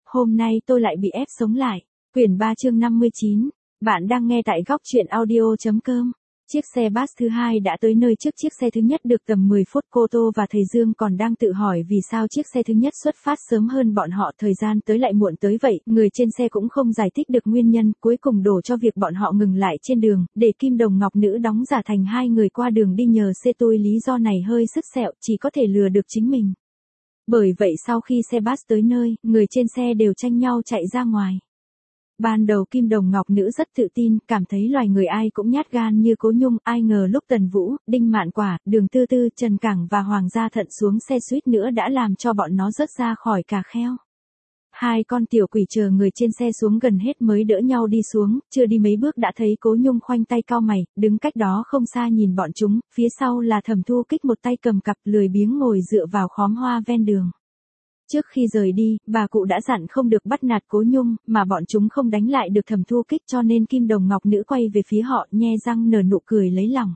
hôm nay tôi lại bị ép sống lại. Quyển 3 chương 59. Bạn đang nghe tại góc truyện audio.com. Chiếc xe bus thứ hai đã tới nơi trước chiếc xe thứ nhất được tầm 10 phút. Cô Tô và thầy Dương còn đang tự hỏi vì sao chiếc xe thứ nhất xuất phát sớm hơn bọn họ, thời gian tới lại muộn tới vậy. Người trên xe cũng không giải thích được nguyên nhân, cuối cùng đổ cho việc bọn họ ngừng lại trên đường, để Kim Đồng Ngọc Nữ đóng giả thành hai người qua đường đi nhờ xe tôi. Lý do này hơi sứt sẹo, chỉ có thể lừa được chính mình. Bởi vậy sau khi xe bus tới nơi, người trên xe đều tranh nhau chạy ra ngoài. Ban đầu Kim Đồng Ngọc Nữ rất tự tin, cảm thấy loài người ai cũng nhát gan như Cố Nhung, ai ngờ lúc Tần Vũ, Đinh Mạn Quả, Đường Tư Tư, Trần Cảng và Hoàng Gia Thận xuống xe suýt nữa đã làm cho bọn nó rớt ra khỏi cà kheo. Hai con tiểu quỷ chờ người trên xe xuống gần hết mới đỡ nhau đi xuống, chưa đi mấy bước đã thấy Cố Nhung khoanh tay cau mày, đứng cách đó không xa nhìn bọn chúng, phía sau là Thẩm Thu Kích một tay cầm cặp lười biếng ngồi dựa vào khóm hoa ven đường. Trước khi rời đi, bà cụ đã dặn không được bắt nạt Cố Nhung, mà bọn chúng không đánh lại được Thẩm Thu Kích, cho nên Kim Đồng Ngọc Nữ quay về phía họ, nhe răng nở nụ cười lấy lòng.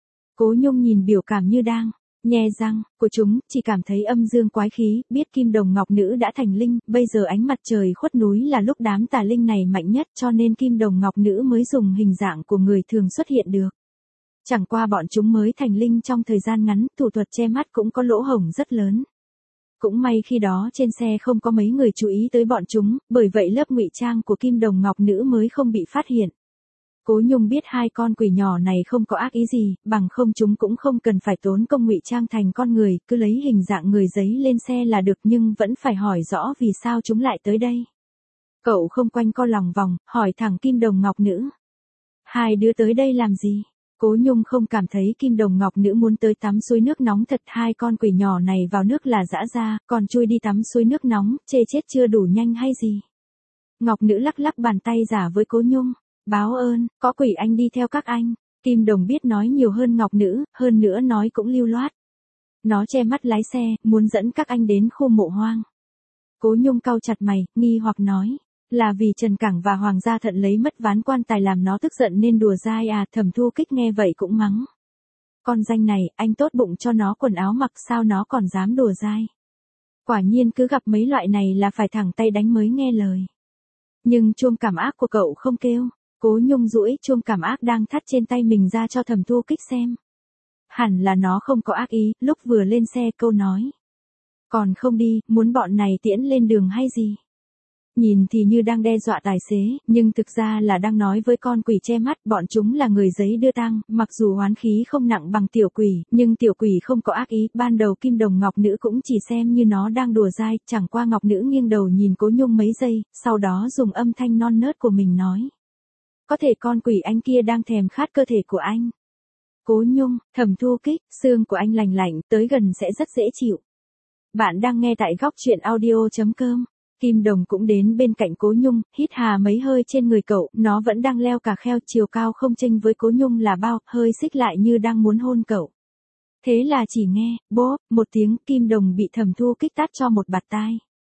Cố Nhung nhìn biểu cảm như đang nhe răng của chúng, chỉ cảm thấy âm dương quái khí, biết Kim Đồng Ngọc Nữ đã thành linh, bây giờ ánh mặt trời khuất núi là lúc đám tà linh này mạnh nhất, cho nên Kim Đồng Ngọc Nữ mới dùng hình dạng của người thường xuất hiện được. Chẳng qua bọn chúng mới thành linh trong thời gian ngắn, thủ thuật che mắt cũng có lỗ hổng rất lớn. Cũng may khi đó trên xe không có mấy người chú ý tới bọn chúng, bởi vậy lớp ngụy trang của Kim Đồng Ngọc Nữ mới không bị phát hiện. Cố Nhung biết hai con quỷ nhỏ này không có ác ý gì, bằng không chúng cũng không cần phải tốn công ngụy trang thành con người, cứ lấy hình dạng người giấy lên xe là được, nhưng vẫn phải hỏi rõ vì sao chúng lại tới đây. Cậu không quanh co lòng vòng, hỏi thẳng Kim Đồng Ngọc Nữ. Hai đứa tới đây làm gì? Cố Nhung không cảm thấy Kim Đồng Ngọc Nữ muốn tới tắm suối nước nóng thật, hai con quỷ nhỏ này vào nước là dã ra, còn chui đi tắm suối nước nóng, chê chết chưa đủ nhanh hay gì. Ngọc Nữ lắc lắc bàn tay giả với Cố Nhung, báo ơn, có quỷ anh đi theo các anh. Kim Đồng biết nói nhiều hơn Ngọc Nữ, hơn nữa nói cũng lưu loát. Nó che mắt lái xe, muốn dẫn các anh đến khu mộ hoang. Cố Nhung cau chặt mày, nghi hoặc nói. Là vì Trần Cảng và Hoàng Gia Thận lấy mất ván quan tài làm nó tức giận nên đùa dai à? Thẩm Thu Kích nghe vậy cũng mắng. Con danh này, anh tốt bụng cho nó quần áo mặc sao nó còn dám đùa dai. Quả nhiên cứ gặp mấy loại này là phải thẳng tay đánh mới nghe lời. Nhưng chuông cảm ác của cậu không kêu. Cố Nhung duỗi chuông cảm ác đang thắt trên tay mình ra cho Thẩm Thu Kích xem. Hẳn là nó không có ác ý, lúc vừa lên xe câu nói. Còn không đi, muốn bọn này tiễn lên đường hay gì? Nhìn thì như đang đe dọa tài xế, nhưng thực ra là đang nói với con quỷ che mắt, bọn chúng là người giấy đưa tang, mặc dù oán khí không nặng bằng tiểu quỷ, nhưng tiểu quỷ không có ác ý, ban đầu Kim Đồng Ngọc Nữ cũng chỉ xem như nó đang đùa dai, chẳng qua Ngọc Nữ nghiêng đầu nhìn Cố Nhung mấy giây, sau đó dùng âm thanh non nớt của mình nói. Có thể con quỷ anh kia đang thèm khát cơ thể của anh. Cố Nhung, Thẩm Thu Kích, xương của anh lành lạnh, tới gần sẽ rất dễ chịu. Bạn đang nghe tại góc truyện audio.com. Kim Đồng cũng đến bên cạnh Cố Nhung, hít hà mấy hơi trên người cậu, nó vẫn đang leo cà kheo, chiều cao không chênh với Cố Nhung là bao, hơi xích lại như đang muốn hôn cậu. Thế là chỉ nghe, bốp, một tiếng, Kim Đồng bị Thẩm Thu Kích tát cho một bạt tai.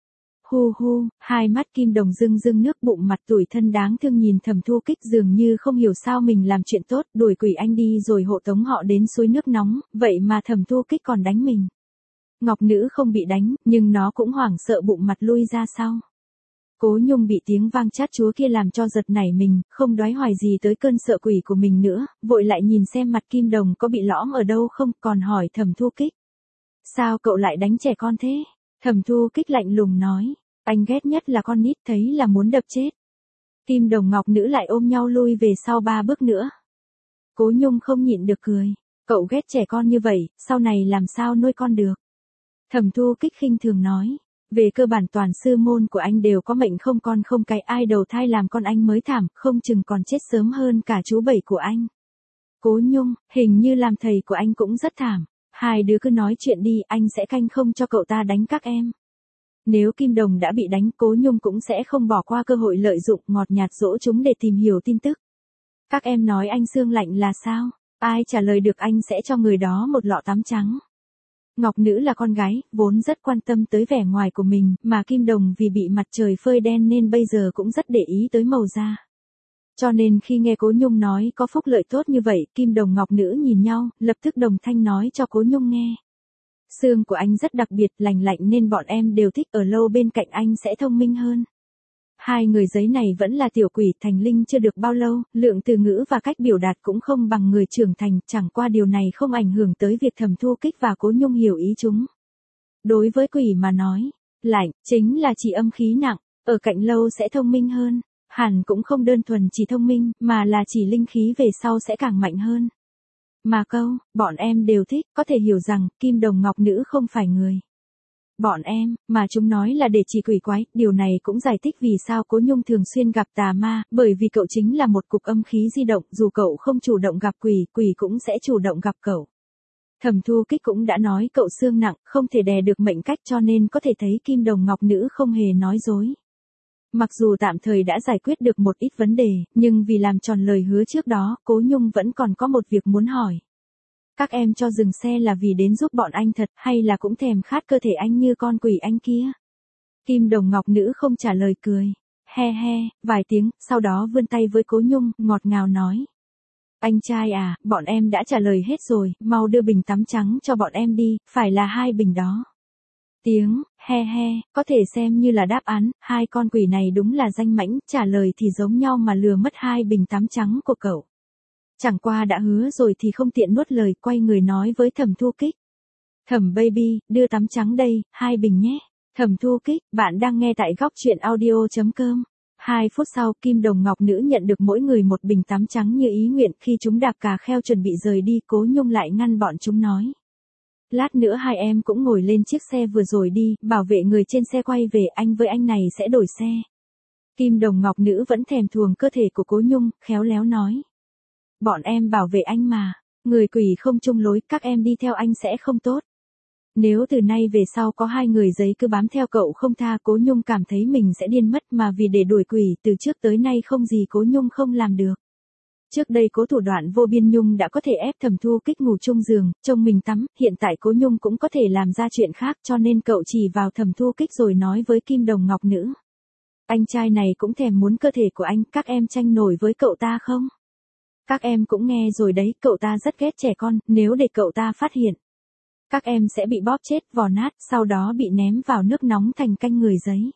Hu hu, hai mắt Kim Đồng rưng rưng nước bụng, mặt tủi thân đáng thương nhìn Thẩm Thu Kích dường như không hiểu sao mình làm chuyện tốt, đuổi quỷ anh đi rồi hộ tống họ đến suối nước nóng, vậy mà Thẩm Thu Kích còn đánh mình. Ngọc Nữ không bị đánh, nhưng nó cũng hoảng sợ bụng mặt lui ra sau. Cố Nhung bị tiếng vang chát chúa kia làm cho giật nảy mình, không đoái hoài gì tới cơn sợ quỷ của mình nữa, vội lại nhìn xem mặt Kim Đồng có bị lõm ở đâu không, còn hỏi Thẩm Thu Kích. Sao cậu lại đánh trẻ con thế? Thẩm Thu Kích lạnh lùng nói, anh ghét nhất là con nít, thấy là muốn đập chết. Kim Đồng Ngọc Nữ lại ôm nhau lui về sau 3 bước nữa. Cố Nhung không nhịn được cười, cậu ghét trẻ con như vậy, sau này làm sao nuôi con được? Thẩm Thu Kích khinh thường nói, về cơ bản toàn sư môn của anh đều có mệnh không con không cái, ai đầu thai làm con anh mới thảm, không chừng còn chết sớm hơn cả chú Bảy của anh. Cố Nhung, hình như làm thầy của anh cũng rất thảm, hai đứa cứ nói chuyện đi, anh sẽ canh không cho cậu ta đánh các em. Nếu Kim Đồng đã bị đánh, Cố Nhung cũng sẽ không bỏ qua cơ hội lợi dụng ngọt nhạt dỗ chúng để tìm hiểu tin tức. Các em nói anh xương lạnh là sao? Ai trả lời được anh sẽ cho người đó một lọ tắm trắng. Ngọc Nữ là con gái, vốn rất quan tâm tới vẻ ngoài của mình, mà Kim Đồng vì bị mặt trời phơi đen nên bây giờ cũng rất để ý tới màu da. Cho nên khi nghe Cố Nhung nói có phúc lợi tốt như vậy, Kim Đồng Ngọc Nữ nhìn nhau, lập tức đồng thanh nói cho Cố Nhung nghe. Xương của anh rất đặc biệt, lành lạnh nên bọn em đều thích ở lâu bên cạnh anh sẽ thông minh hơn. Hai người giấy này vẫn là tiểu quỷ, thành linh chưa được bao lâu, lượng từ ngữ và cách biểu đạt cũng không bằng người trưởng thành, chẳng qua điều này không ảnh hưởng tới việc Thẩm Thu Kích và Cố Nhung hiểu ý chúng. Đối với quỷ mà nói, lạnh, chính là chỉ âm khí nặng, ở cạnh lâu sẽ thông minh hơn, hẳn cũng không đơn thuần chỉ thông minh, mà là chỉ linh khí về sau sẽ càng mạnh hơn. Mà câu, bọn em đều thích, có thể hiểu rằng, kim đồng ngọc nữ không phải người. Bọn em, mà chúng nói là để chỉ quỷ quái, điều này cũng giải thích vì sao Cố Nhung thường xuyên gặp tà ma, bởi vì cậu chính là một cục âm khí di động, dù cậu không chủ động gặp quỷ, quỷ cũng sẽ chủ động gặp cậu. Thẩm Thu Kích cũng đã nói cậu xương nặng, không thể đè được mệnh cách cho nên có thể thấy kim đồng ngọc nữ không hề nói dối. Mặc dù tạm thời đã giải quyết được một ít vấn đề, nhưng vì làm tròn lời hứa trước đó, Cố Nhung vẫn còn có một việc muốn hỏi. Các em cho dừng xe là vì đến giúp bọn anh thật, hay là cũng thèm khát cơ thể anh như con quỷ anh kia? Kim đồng ngọc nữ không trả lời, cười. He he, vài tiếng, sau đó vươn tay với Cố Nhung, ngọt ngào nói. Anh trai à, bọn em đã trả lời hết rồi, mau đưa bình tắm trắng cho bọn em đi, phải là 2 bình đó. Tiếng, he he, có thể xem như là đáp án, hai con quỷ này đúng là danh mãnh, trả lời thì giống nhau mà lừa mất 2 bình tắm trắng của cậu. Chẳng qua đã hứa rồi thì không tiện nuốt lời, quay người nói với Thẩm Thu Kích. Thẩm baby, đưa tắm trắng đây, 2 bình nhé. Thẩm Thu Kích, bạn đang nghe tại góc truyện audio.com. 2 phút sau, kim đồng ngọc nữ nhận được mỗi người một bình tắm trắng như ý nguyện. Khi chúng đạp cà kheo chuẩn bị rời đi, Cố Nhung lại ngăn bọn chúng nói. Lát nữa hai em cũng ngồi lên chiếc xe vừa rồi đi, bảo vệ người trên xe quay về, anh với anh này sẽ đổi xe. Kim đồng ngọc nữ vẫn thèm thuồng cơ thể của Cố Nhung, khéo léo nói. Bọn em bảo vệ anh mà, người quỷ không chung lối, các em đi theo anh sẽ không tốt. Nếu từ nay về sau có 2 người giấy cứ bám theo cậu không tha, Cố Nhung cảm thấy mình sẽ điên mất, mà vì để đuổi quỷ từ trước tới nay không gì Cố Nhung không làm được. Trước đây Cố thủ đoạn vô biên Nhung đã có thể ép Thẩm Thu Kích ngủ chung giường, trông mình tắm, hiện tại Cố Nhung cũng có thể làm ra chuyện khác, cho nên cậu chỉ vào Thẩm Thu Kích rồi nói với kim đồng ngọc nữ. Anh trai này cũng thèm muốn cơ thể của anh, các em tranh nổi với cậu ta không? Các em cũng nghe rồi đấy, cậu ta rất ghét trẻ con, nếu để cậu ta phát hiện. Các em sẽ bị bóp chết, vò nát, sau đó bị ném vào nước nóng thành canh người giấy.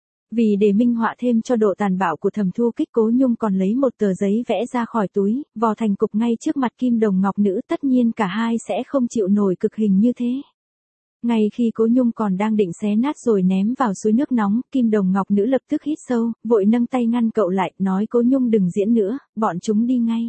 Vì để minh họa thêm cho độ tàn bạo của Thẩm Thu Kích, Cố Nhung còn lấy một tờ giấy vẽ ra khỏi túi, vò thành cục ngay trước mặt kim đồng ngọc nữ, tất nhiên cả hai sẽ không chịu nổi cực hình như thế. Ngay khi Cố Nhung còn đang định xé nát rồi ném vào suối nước nóng, kim đồng ngọc nữ lập tức hít sâu, vội nâng tay ngăn cậu lại, nói Cố Nhung đừng diễn nữa, bọn chúng đi ngay.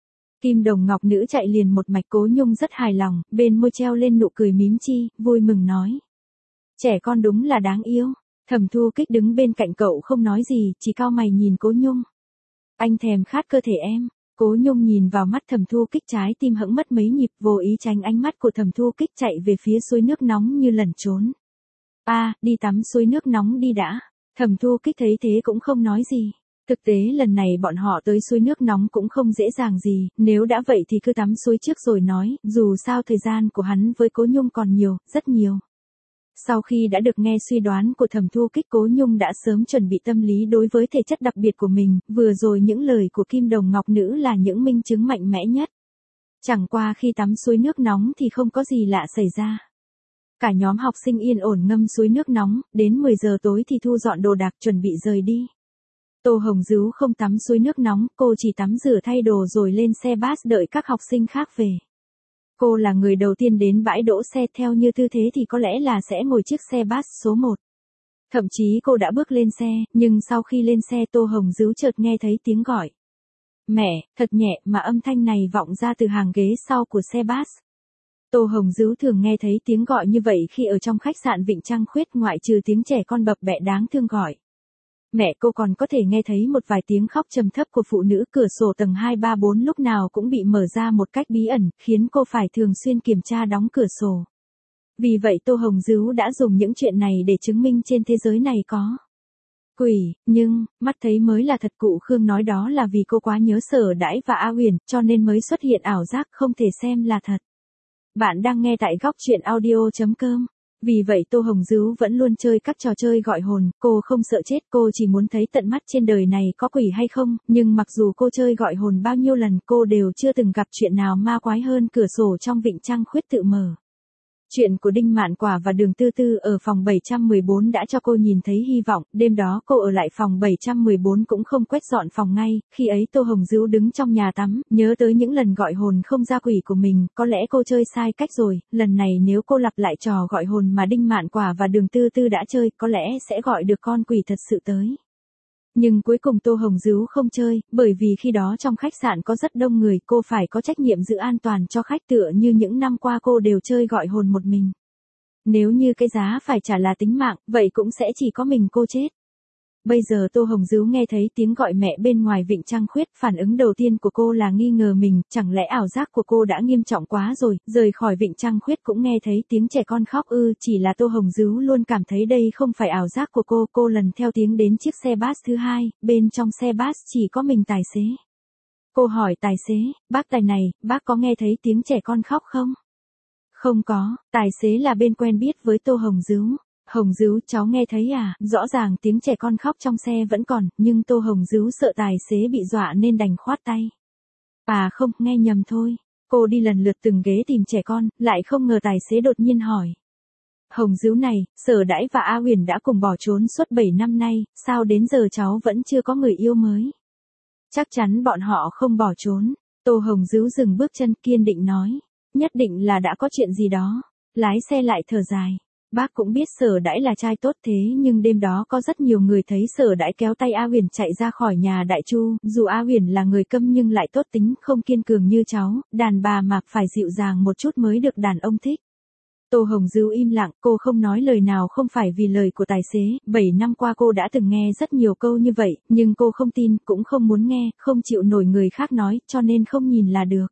Kim đồng ngọc nữ chạy liền một mạch. Cố Nhung rất hài lòng, bên môi treo lên nụ cười mím chi, vui mừng nói. Trẻ con đúng là đáng yêu. Thẩm Thu Kích đứng bên cạnh cậu không nói gì, chỉ cau mày nhìn Cố Nhung. Anh thèm khát cơ thể em. Cố Nhung nhìn vào mắt Thẩm Thu Kích, trái tim hững mất mấy nhịp, vô ý tránh ánh mắt của Thẩm Thu Kích, chạy về phía suối nước nóng như lẩn trốn. Đi tắm suối nước nóng đi đã. Thẩm Thu Kích thấy thế cũng không nói gì. Thực tế lần này bọn họ tới suối nước nóng cũng không dễ dàng gì, nếu đã vậy thì cứ tắm suối trước rồi nói, dù sao thời gian của hắn với Cố Nhung còn nhiều, rất nhiều. Sau khi đã được nghe suy đoán của Thẩm Thu Kích, Cố Nhung đã sớm chuẩn bị tâm lý đối với thể chất đặc biệt của mình, vừa rồi những lời của kim đồng ngọc nữ là những minh chứng mạnh mẽ nhất. Chẳng qua khi tắm suối nước nóng thì không có gì lạ xảy ra. Cả nhóm học sinh yên ổn ngâm suối nước nóng, đến 10 giờ tối thì thu dọn đồ đạc chuẩn bị rời đi. Tô Hồng Dứu không tắm suối nước nóng, cô chỉ tắm rửa thay đồ rồi lên xe bus đợi các học sinh khác về. Cô là người đầu tiên đến bãi đỗ xe, theo như tư thế thì có lẽ là sẽ ngồi chiếc xe bus số 1. Thậm chí cô đã bước lên xe, nhưng sau khi lên xe Tô Hồng Dứu chợt nghe thấy tiếng gọi. Mẹ, thật nhẹ mà âm thanh này vọng ra từ hàng ghế sau của xe bus. Tô Hồng Dứu thường nghe thấy tiếng gọi như vậy khi ở trong khách sạn Vịnh Trăng Khuyết, ngoại trừ tiếng trẻ con bập bẹ đáng thương gọi. Mẹ cô còn có thể nghe thấy một vài tiếng khóc trầm thấp của phụ nữ. Cửa sổ tầng 2, 3, 4 lúc nào cũng bị mở ra một cách bí ẩn, khiến cô phải thường xuyên kiểm tra đóng cửa sổ. Vì vậy Tô Hồng Dứu đã dùng những chuyện này để chứng minh trên thế giới này có quỷ, nhưng, mắt thấy mới là thật. Cụ Khương nói đó là vì cô quá nhớ Sở Đãi và A Huyền, cho nên mới xuất hiện ảo giác, không thể xem là thật. Bạn đang nghe tại góc truyện audio.com. Vì vậy Tô Hồng Dứu vẫn luôn chơi các trò chơi gọi hồn, cô không sợ chết, cô chỉ muốn thấy tận mắt trên đời này có quỷ hay không, nhưng mặc dù cô chơi gọi hồn bao nhiêu lần, cô đều chưa từng gặp chuyện nào ma quái hơn cửa sổ trong Vịnh Trăng Khuyết tự mở. Chuyện của Đinh Mạn Quả và Đường Tư Tư ở phòng 714 đã cho cô nhìn thấy hy vọng, đêm đó cô ở lại phòng 714 cũng không quét dọn phòng ngay, khi ấy Tô Hồng Dữu đứng trong nhà tắm, nhớ tới những lần gọi hồn không ra quỷ của mình, có lẽ cô chơi sai cách rồi, lần này nếu cô lặp lại trò gọi hồn mà Đinh Mạn Quả và Đường Tư Tư đã chơi, có lẽ sẽ gọi được con quỷ thật sự tới. Nhưng cuối cùng Tô Hồng Dữu không chơi, bởi vì khi đó trong khách sạn có rất đông người, cô phải có trách nhiệm giữ an toàn cho khách tựa như những năm qua cô đều chơi gọi hồn một mình. Nếu như cái giá phải trả là tính mạng, vậy cũng sẽ chỉ có mình cô chết. Bây giờ Tô Hồng Dữu nghe thấy tiếng gọi mẹ bên ngoài Vịnh Trăng Khuyết, phản ứng đầu tiên của cô là nghi ngờ mình, chẳng lẽ ảo giác của cô đã nghiêm trọng quá rồi, rời khỏi Vịnh Trăng Khuyết cũng nghe thấy tiếng trẻ con khóc ư, chỉ là Tô Hồng Dữu luôn cảm thấy đây không phải ảo giác của cô lần theo tiếng đến chiếc xe bus thứ hai, bên trong xe bus chỉ có mình tài xế. Cô hỏi tài xế, bác tài này, bác có nghe thấy tiếng trẻ con khóc không? Không có, tài xế là bên quen biết với Tô Hồng Dữu. Hồng Dữu, cháu nghe thấy à, rõ ràng tiếng trẻ con khóc trong xe vẫn còn, nhưng Tô Hồng Dữu sợ tài xế bị dọa nên đành khoát tay. À không, nghe nhầm thôi. Cô đi lần lượt từng ghế tìm trẻ con, lại không ngờ tài xế đột nhiên hỏi. Hồng Dữu này, Sở Đãi và A Huyền đã cùng bỏ trốn suốt 7 năm nay, sao đến giờ cháu vẫn chưa có người yêu mới? Chắc chắn bọn họ không bỏ trốn. Tô Hồng Dữu dừng bước chân kiên định nói. Nhất định là đã có chuyện gì đó. Lái xe lại thở dài. Bác cũng biết Sở Đãi là trai tốt thế nhưng đêm đó có rất nhiều người thấy Sở Đãi kéo tay A Huyền chạy ra khỏi nhà Đại Chu, dù A Huyền là người câm nhưng lại tốt tính, không kiên cường như cháu, đàn bà mà phải dịu dàng một chút mới được đàn ông thích. Tô Hồng Dữu im lặng, cô không nói lời nào không phải vì lời của tài xế, 7 năm qua cô đã từng nghe rất nhiều câu như vậy, nhưng cô không tin, cũng không muốn nghe, không chịu nổi người khác nói, cho nên không nhìn là được.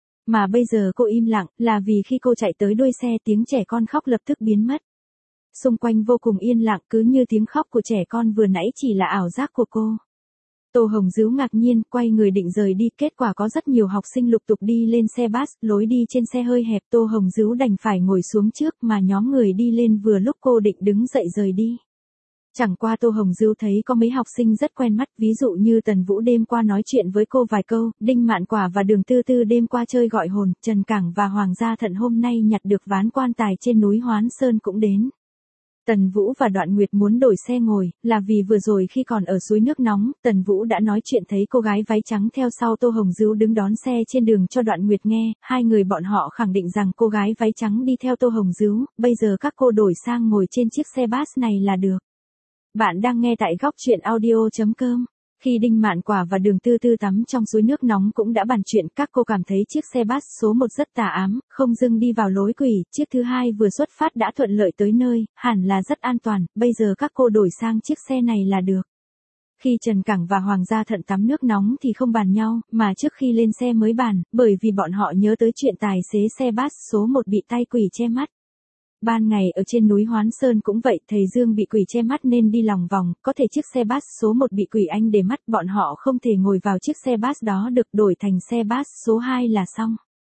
Mà bây giờ cô im lặng, là vì khi cô chạy tới đuôi xe tiếng trẻ con khóc lập tức biến mất. Xung quanh vô cùng yên lặng cứ như tiếng khóc của trẻ con vừa nãy chỉ là ảo giác của cô. Tô Hồng Dữu ngạc nhiên, quay người định rời đi, kết quả có rất nhiều học sinh lục tục đi lên xe bus, lối đi trên xe hơi hẹp, Tô Hồng Dữu đành phải ngồi xuống trước mà nhóm người đi lên vừa lúc cô định đứng dậy rời đi. Chẳng qua Tô Hồng Dữu thấy có mấy học sinh rất quen mắt, ví dụ như Tần Vũ đêm qua nói chuyện với cô vài câu, Đinh Mạn Quả và Đường Tư Tư đêm qua chơi gọi hồn, Trần Cảng và Hoàng Gia Thận hôm nay nhặt được ván quan tài trên núi Hoán Sơn cũng đến. Tần Vũ và Đoạn Nguyệt muốn đổi xe ngồi, là vì vừa rồi khi còn ở suối nước nóng, Tần Vũ đã nói chuyện thấy cô gái váy trắng theo sau Tô Hồng Dữu đứng đón xe trên đường cho Đoạn Nguyệt nghe, hai người bọn họ khẳng định rằng cô gái váy trắng đi theo Tô Hồng Dữu, bây giờ các cô đổi sang ngồi trên chiếc xe bus này là được. Bạn đang nghe tại góc truyện audio.com. Khi Đinh Mạn Quả và Đường Tư Tư tắm trong suối nước nóng cũng đã bàn chuyện, các cô cảm thấy chiếc xe bus số 1 rất tà ám, không dưng đi vào lối quỷ, chiếc thứ hai vừa xuất phát đã thuận lợi tới nơi, hẳn là rất an toàn, bây giờ các cô đổi sang chiếc xe này là được. Khi Trần Cảng và Hoàng Gia Thận tắm nước nóng thì không bàn nhau, mà trước khi lên xe mới bàn, bởi vì bọn họ nhớ tới chuyện tài xế xe bus số 1 bị tai quỷ che mắt. Ban ngày ở trên núi Hoán Sơn cũng vậy, thầy Dương bị quỷ che mắt nên đi lòng vòng, có thể chiếc xe bus số 1 bị quỷ anh để mắt, bọn họ không thể ngồi vào chiếc xe bus đó được, đổi thành xe bus số 2 là xong.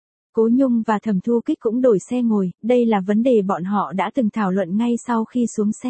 Cố Nhung và Thẩm Thu Kích cũng đổi xe ngồi, đây là vấn đề bọn họ đã từng thảo luận ngay sau khi xuống xe.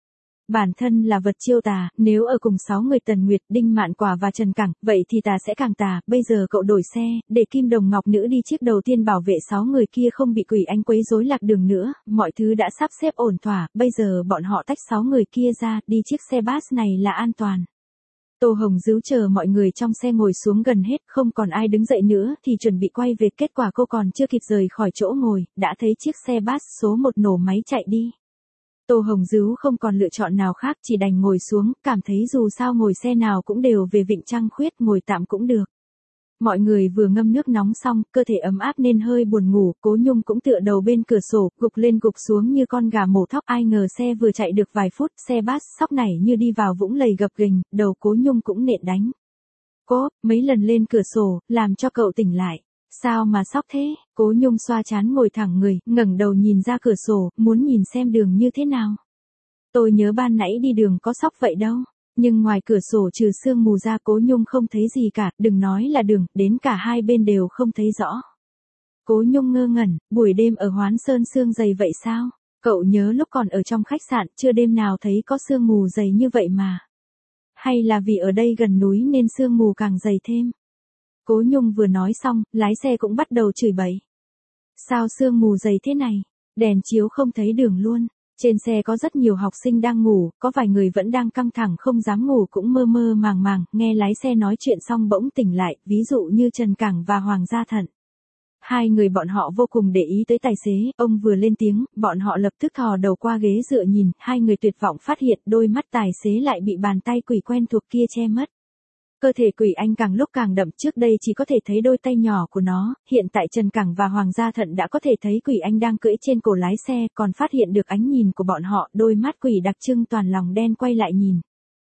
Bản thân là vật chiêu tà, nếu ở cùng 6 người Tần Nguyệt, Đinh Mạn Quả và Trần Cảng, vậy thì tà sẽ càng tà, bây giờ cậu đổi xe, để Kim Đồng Ngọc Nữ đi chiếc đầu tiên bảo vệ 6 người kia không bị quỷ anh quấy rối lạc đường nữa, mọi thứ đã sắp xếp ổn thỏa, bây giờ bọn họ tách 6 người kia ra, đi chiếc xe bus này là an toàn. Tô Hồng Dữu chờ mọi người trong xe ngồi xuống gần hết, không còn ai đứng dậy nữa thì chuẩn bị quay về, kết quả cô còn chưa kịp rời khỏi chỗ ngồi, đã thấy chiếc xe bus số 1 nổ máy chạy đi. Tô Hồng Dữu không còn lựa chọn nào khác, chỉ đành ngồi xuống, cảm thấy dù sao ngồi xe nào cũng đều về Vịnh Trăng Khuyết, ngồi tạm cũng được. Mọi người vừa ngâm nước nóng xong, cơ thể ấm áp nên hơi buồn ngủ, Cố Nhung cũng tựa đầu bên cửa sổ, gục lên gục xuống như con gà mổ thóc, ai ngờ xe vừa chạy được vài phút, xe bus sóc nảy như đi vào vũng lầy gập ghềnh, đầu Cố Nhung cũng nện đánh. Cố, mấy lần lên cửa sổ, làm cho cậu tỉnh lại. Sao mà sóc thế? Cố Nhung xoa trán ngồi thẳng người, ngẩng đầu nhìn ra cửa sổ, muốn nhìn xem đường như thế nào. Tôi nhớ ban nãy đi đường có sóc vậy đâu. Nhưng ngoài cửa sổ trừ sương mù ra Cố Nhung không thấy gì cả, đừng nói là đường, đến cả hai bên đều không thấy rõ. Cố Nhung ngơ ngẩn, buổi đêm ở Hoán Sơn sương dày vậy sao? Cậu nhớ lúc còn ở trong khách sạn, chưa đêm nào thấy có sương mù dày như vậy mà. Hay là vì ở đây gần núi nên sương mù càng dày thêm? Cố Nhung vừa nói xong, lái xe cũng bắt đầu chửi bậy. Sao sương mù dày thế này? Đèn chiếu không thấy đường luôn. Trên xe có rất nhiều học sinh đang ngủ, có vài người vẫn đang căng thẳng không dám ngủ cũng mơ mơ màng màng, nghe lái xe nói chuyện xong bỗng tỉnh lại, ví dụ như Trần Cảng và Hoàng Gia Thận. Hai người bọn họ vô cùng để ý tới tài xế, ông vừa lên tiếng, bọn họ lập tức thò đầu qua ghế dựa nhìn, hai người tuyệt vọng phát hiện đôi mắt tài xế lại bị bàn tay quỷ quen thuộc kia che mất. Cơ thể quỷ anh càng lúc càng đậm, trước đây chỉ có thể thấy đôi tay nhỏ của nó, hiện tại Trần Cảng và Hoàng Gia Thận đã có thể thấy quỷ anh đang cưỡi trên cổ lái xe, còn phát hiện được ánh nhìn của bọn họ, đôi mắt quỷ đặc trưng toàn lòng đen quay lại nhìn.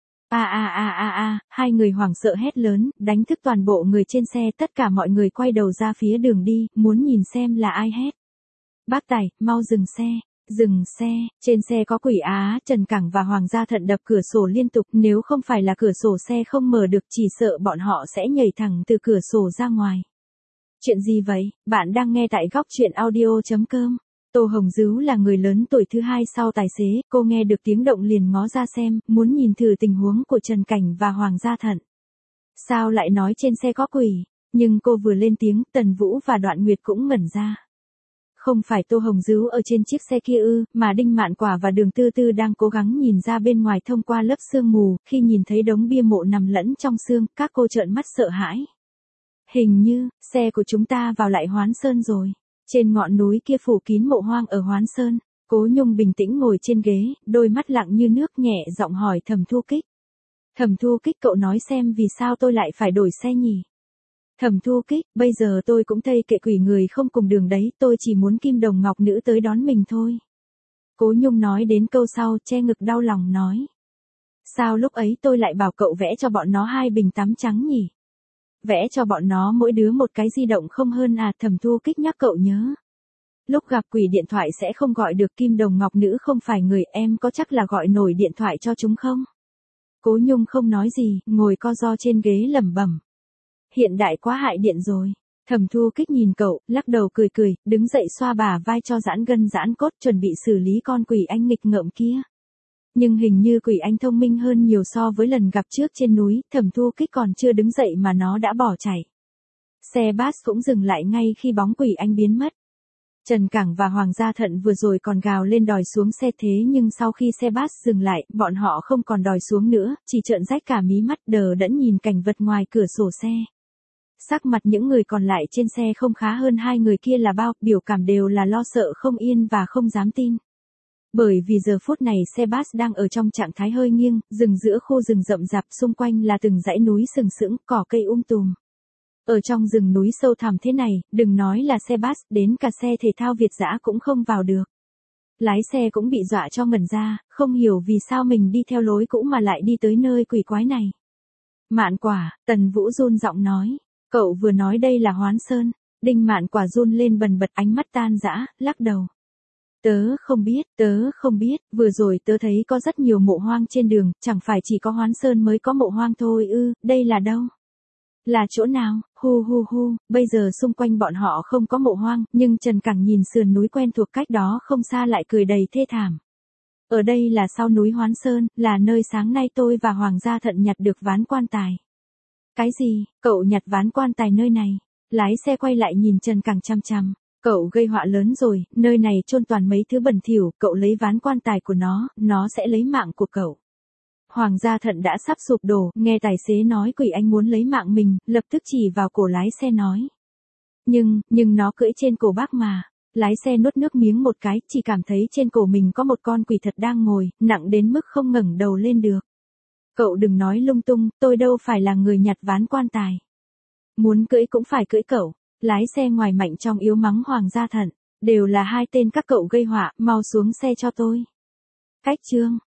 Hai người hoảng sợ hét lớn, đánh thức toàn bộ người trên xe, tất cả mọi người quay đầu ra phía đường đi, muốn nhìn xem là ai hét. Bác Tài, mau dừng xe. Dừng xe, trên xe có quỷ á, Trần Cảng và Hoàng Gia Thận đập cửa sổ liên tục, nếu không phải là cửa sổ xe không mở được chỉ sợ bọn họ sẽ nhảy thẳng từ cửa sổ ra ngoài. Chuyện gì vậy? Bạn đang nghe tại góc chuyện audio.com. Tô Hồng Dứu là người lớn tuổi thứ hai sau tài xế, cô nghe được tiếng động liền ngó ra xem, muốn nhìn thử tình huống của Trần Cảnh và Hoàng Gia Thận. Sao lại nói trên xe có quỷ? Nhưng cô vừa lên tiếng, Tần Vũ và Đoạn Nguyệt cũng ngẩn ra. Không phải Tô Hồng Dứu ở trên chiếc xe kia ư, mà Đinh Mạn Quả và Đường Tư Tư đang cố gắng nhìn ra bên ngoài thông qua lớp sương mù, khi nhìn thấy đống bia mộ nằm lẫn trong sương, các cô trợn mắt sợ hãi. Hình như, xe của chúng ta vào lại Hoán Sơn rồi. Trên ngọn núi kia phủ kín mộ hoang ở Hoán Sơn, Cố Nhung bình tĩnh ngồi trên ghế, đôi mắt lặng như nước nhẹ giọng hỏi Thẩm Thu Kích. Thẩm Thu Kích cậu nói xem vì sao tôi lại phải đổi xe nhỉ? Thẩm Thu Kích, bây giờ tôi cũng thây kệ quỷ người không cùng đường đấy, tôi chỉ muốn Kim Đồng Ngọc Nữ tới đón mình thôi. Cố Nhung nói đến câu sau, che ngực đau lòng nói. Sao lúc ấy tôi lại bảo cậu vẽ cho bọn nó 2 bình tắm trắng nhỉ? Vẽ cho bọn nó mỗi đứa một cái di động không hơn à? Thẩm Thu Kích nhắc cậu nhớ. Lúc gặp quỷ điện thoại sẽ không gọi được, Kim Đồng Ngọc Nữ không phải người, em có chắc là gọi nổi điện thoại cho chúng không? Cố Nhung không nói gì, ngồi co ro trên ghế lẩm bẩm. Hiện đại quá hại điện rồi. Thẩm Thu Kích nhìn cậu, lắc đầu cười cười, đứng dậy xoa bả vai cho giãn gân giãn cốt, chuẩn bị xử lý con quỷ anh nghịch ngợm kia. Nhưng hình như quỷ anh thông minh hơn nhiều so với lần gặp trước trên núi, Thẩm Thu Kích còn chưa đứng dậy mà nó đã bỏ chạy. Xe bus cũng dừng lại ngay khi bóng quỷ anh biến mất. Trần Cảng và Hoàng Gia Thận vừa rồi còn gào lên đòi xuống xe, thế nhưng sau khi xe bus dừng lại, bọn họ không còn đòi xuống nữa, chỉ trợn rách cả mí mắt đờ đẫn nhìn cảnh vật ngoài cửa sổ xe. Sắc mặt những người còn lại trên xe không khá hơn hai người kia là bao, biểu cảm đều là lo sợ không yên và không dám tin. Bởi vì giờ phút này xe bus đang ở trong trạng thái hơi nghiêng, dừng giữa khu rừng rậm rạp, xung quanh là từng dãy núi sừng sững, cỏ cây tùm. Ở trong rừng núi sâu thẳm thế này, đừng nói là xe bus, đến cả xe thể thao Việt dã cũng không vào được. Lái xe cũng bị dọa cho ngẩn ra, không hiểu vì sao mình đi theo lối cũ mà lại đi tới nơi quỷ quái này. Mạn Quả, Tần Vũ run giọng nói. Cậu vừa nói đây là Hoán Sơn. Đinh Mạn Quả run lên bần bật, ánh mắt tan rã, lắc đầu. Tớ không biết, vừa rồi tớ thấy có rất nhiều mộ hoang trên đường, chẳng phải chỉ có Hoán Sơn mới có mộ hoang thôi ư, đây là đâu? Là chỗ nào? Bây giờ xung quanh bọn họ không có mộ hoang, nhưng Trần Cảng nhìn sườn núi quen thuộc cách đó không xa lại cười đầy thê thảm. Ở đây là sau núi Hoán Sơn, là nơi sáng nay tôi và Hoàng Gia Thận nhặt được ván quan tài. Cái gì? Cậu nhặt ván quan tài nơi này? Lái xe quay lại nhìn Trần Cảng chăm chăm. Cậu gây họa lớn rồi, nơi này chôn toàn mấy thứ bẩn thỉu, cậu lấy ván quan tài của nó sẽ lấy mạng của cậu. Hoàng Gia Thận đã sắp sụp đổ, nghe tài xế nói quỷ anh muốn lấy mạng mình, lập tức chỉ vào cổ lái xe nói. Nhưng nó cưỡi trên cổ bác mà. Lái xe nuốt nước miếng một cái, chỉ cảm thấy trên cổ mình có một con quỷ thật đang ngồi, nặng đến mức không ngẩng đầu lên được. Cậu đừng nói lung tung, tôi đâu phải là người nhặt ván quan tài. Muốn cưỡi cũng phải cưỡi cậu. Lái xe ngoài mạnh trong yếu mắng Hoàng Gia Thận. Đều là hai tên các cậu gây họa, mau xuống xe cho tôi. Cách chương.